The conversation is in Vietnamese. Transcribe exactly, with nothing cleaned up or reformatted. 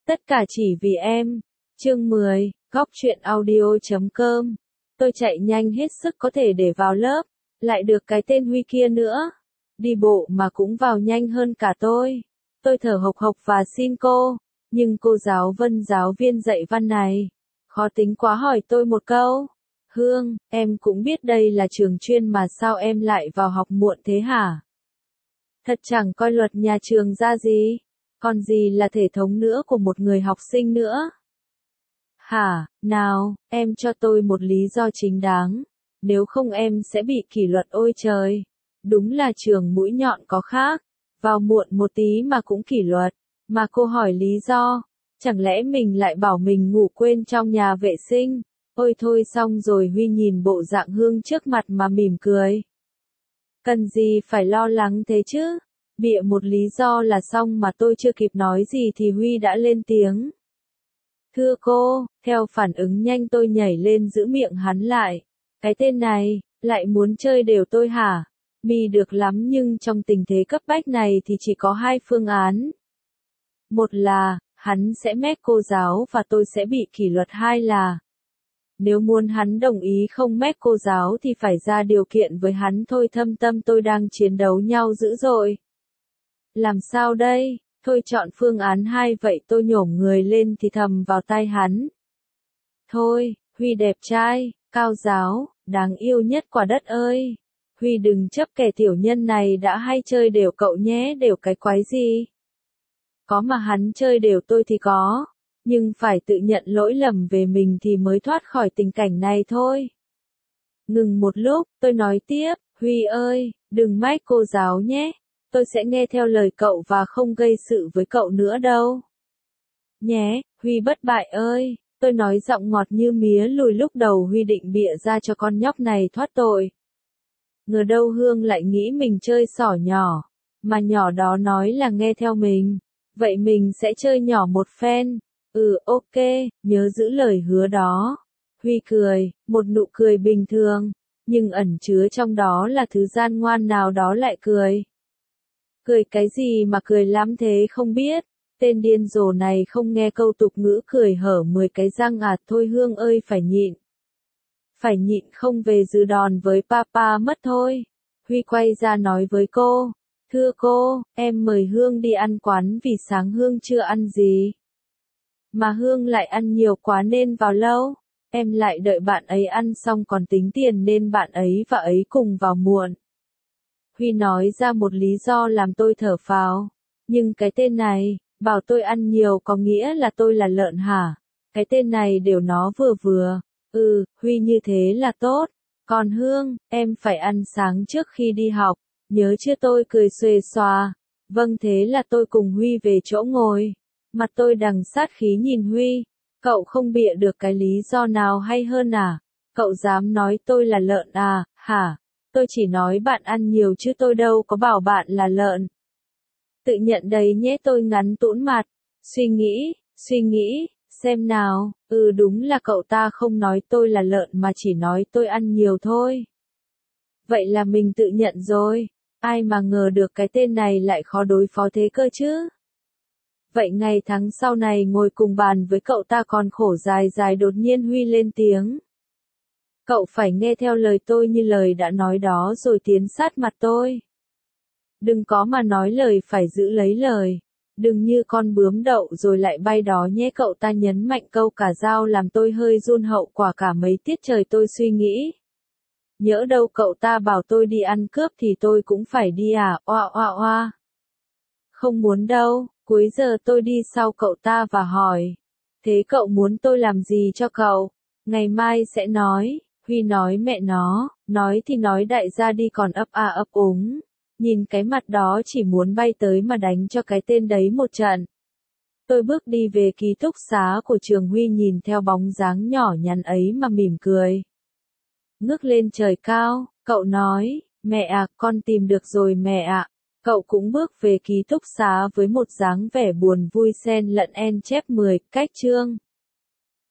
Tất cả chỉ vì em. Chương mười, góc truyện audio chấm com. Tôi chạy nhanh hết sức có thể để vào lớp, lại được cái tên Huy kia nữa. Đi bộ mà cũng vào nhanh hơn cả tôi. Tôi thở hộc hộc và xin cô, nhưng cô giáo Vân giáo viên dạy văn này, khó tính quá hỏi tôi một câu. Hương, em cũng biết đây là trường chuyên mà sao em lại vào học muộn thế hả? Thật chẳng coi luật nhà trường ra gì, còn gì là thể thống nữa của một người học sinh nữa. Hả, nào, em cho tôi một lý do chính đáng, nếu không em sẽ bị kỷ luật ôi trời. Đúng là trường mũi nhọn có khác, vào muộn một tí mà cũng kỷ luật, mà cô hỏi lý do, chẳng lẽ mình lại bảo mình ngủ quên trong nhà vệ sinh. Ôi thôi xong rồi. Huy nhìn bộ dạng Hương trước mặt mà mỉm cười. Cần gì phải lo lắng thế chứ, bịa một lý do là xong mà tôi chưa kịp nói gì thì Huy đã lên tiếng. Thưa cô, theo phản ứng nhanh tôi nhảy lên giữ miệng hắn lại. Cái tên này, lại muốn chơi đều tôi hả? Mi được lắm nhưng trong tình thế cấp bách này thì chỉ có hai phương án. Một là, hắn sẽ mét cô giáo và tôi sẽ bị kỷ luật. Hai là, nếu muốn hắn đồng ý không mét cô giáo thì phải ra điều kiện với hắn thôi. Thâm tâm tôi đang chiến đấu nhau dữ dội. Làm sao đây? Thôi chọn phương án hai vậy. Tôi nhổm người lên thì thầm vào tai hắn. Thôi, Huy đẹp trai, cao giáo, đáng yêu nhất quả đất ơi. Huy đừng chấp kẻ tiểu nhân này đã hay chơi đều cậu nhé. Đều cái quái gì? Có mà hắn chơi đều tôi thì có, nhưng phải tự nhận lỗi lầm về mình thì mới thoát khỏi tình cảnh này thôi. Ngừng một lúc, tôi nói tiếp, Huy ơi, đừng mách cô giáo nhé. Tôi sẽ nghe theo lời cậu và không gây sự với cậu nữa đâu. Nhé, Huy bất bại ơi, tôi nói giọng ngọt như mía lùi. Lúc đầu Huy định bịa ra cho con nhóc này thoát tội. Ngờ đâu Hương lại nghĩ mình chơi xỏ nhỏ, mà nhỏ đó nói là nghe theo mình. Vậy mình sẽ chơi nhỏ một phen. Ừ ok, nhớ giữ lời hứa đó. Huy cười, một nụ cười bình thường, nhưng ẩn chứa trong đó là thứ gian ngoan nào đó lại cười. Cười cái gì mà cười lắm thế không biết. Tên điên rồ này không nghe câu tục ngữ cười hở mười cái răng à. Thôi Hương ơi phải nhịn. Phải nhịn không về dự đòn với papa mất thôi. Huy quay ra nói với cô. Thưa cô, em mời Hương đi ăn quán vì sáng Hương chưa ăn gì. Mà Hương lại ăn nhiều quá nên vào lâu. Em lại đợi bạn ấy ăn xong còn tính tiền nên bạn ấy và ấy cùng vào muộn. Huy nói ra một lý do làm tôi thở phào. Nhưng cái tên này, bảo tôi ăn nhiều có nghĩa là tôi là lợn hả? Cái tên này đều nó vừa vừa. Ừ, Huy như thế là tốt. Còn Hương, em phải ăn sáng trước khi đi học. Nhớ chưa? Tôi cười xuề xòa. Vâng thế là tôi cùng Huy về chỗ ngồi. Mặt tôi đằng sát khí nhìn Huy. Cậu không bịa được cái lý do nào hay hơn à? Cậu dám nói tôi là lợn à, hả? Tôi chỉ nói bạn ăn nhiều chứ tôi đâu có bảo bạn là lợn. Tự nhận đấy nhé. Tôi ngắn tũn mặt. Suy nghĩ, suy nghĩ, xem nào. Ừ đúng là cậu ta không nói tôi là lợn mà chỉ nói tôi ăn nhiều thôi. Vậy là mình tự nhận rồi. Ai mà ngờ được cái tên này lại khó đối phó thế cơ chứ. Vậy ngày tháng sau này ngồi cùng bàn với cậu ta còn khổ dài dài. Đột nhiên Huy lên tiếng. Cậu phải nghe theo lời tôi như lời đã nói đó rồi tiến sát mặt tôi. Đừng có mà nói lời phải giữ lấy lời. Đừng như con bướm đậu rồi lại bay đó nhé. Cậu ta nhấn mạnh câu cả dao làm tôi hơi run. Hậu quả cả mấy tiết trời tôi suy nghĩ. Nhỡ đâu cậu ta bảo tôi đi ăn cướp thì tôi cũng phải đi à, oa oa oa. Không muốn đâu. Cuối giờ tôi đi sau cậu ta và hỏi. Thế cậu muốn tôi làm gì cho cậu? Ngày mai sẽ nói. Huy nói mẹ nó, nói thì nói đại gia đi còn ấp à ấp úng. Nhìn cái mặt đó chỉ muốn bay tới mà đánh cho cái tên đấy một trận. Tôi bước đi về ký túc xá của trường. Huy nhìn theo bóng dáng nhỏ nhắn ấy mà mỉm cười. Ngước lên trời cao, cậu nói, mẹ à, con tìm được rồi mẹ ạ. Cậu cũng bước về ký túc xá với một dáng vẻ buồn vui xen lẫn en chép mười. Cách chương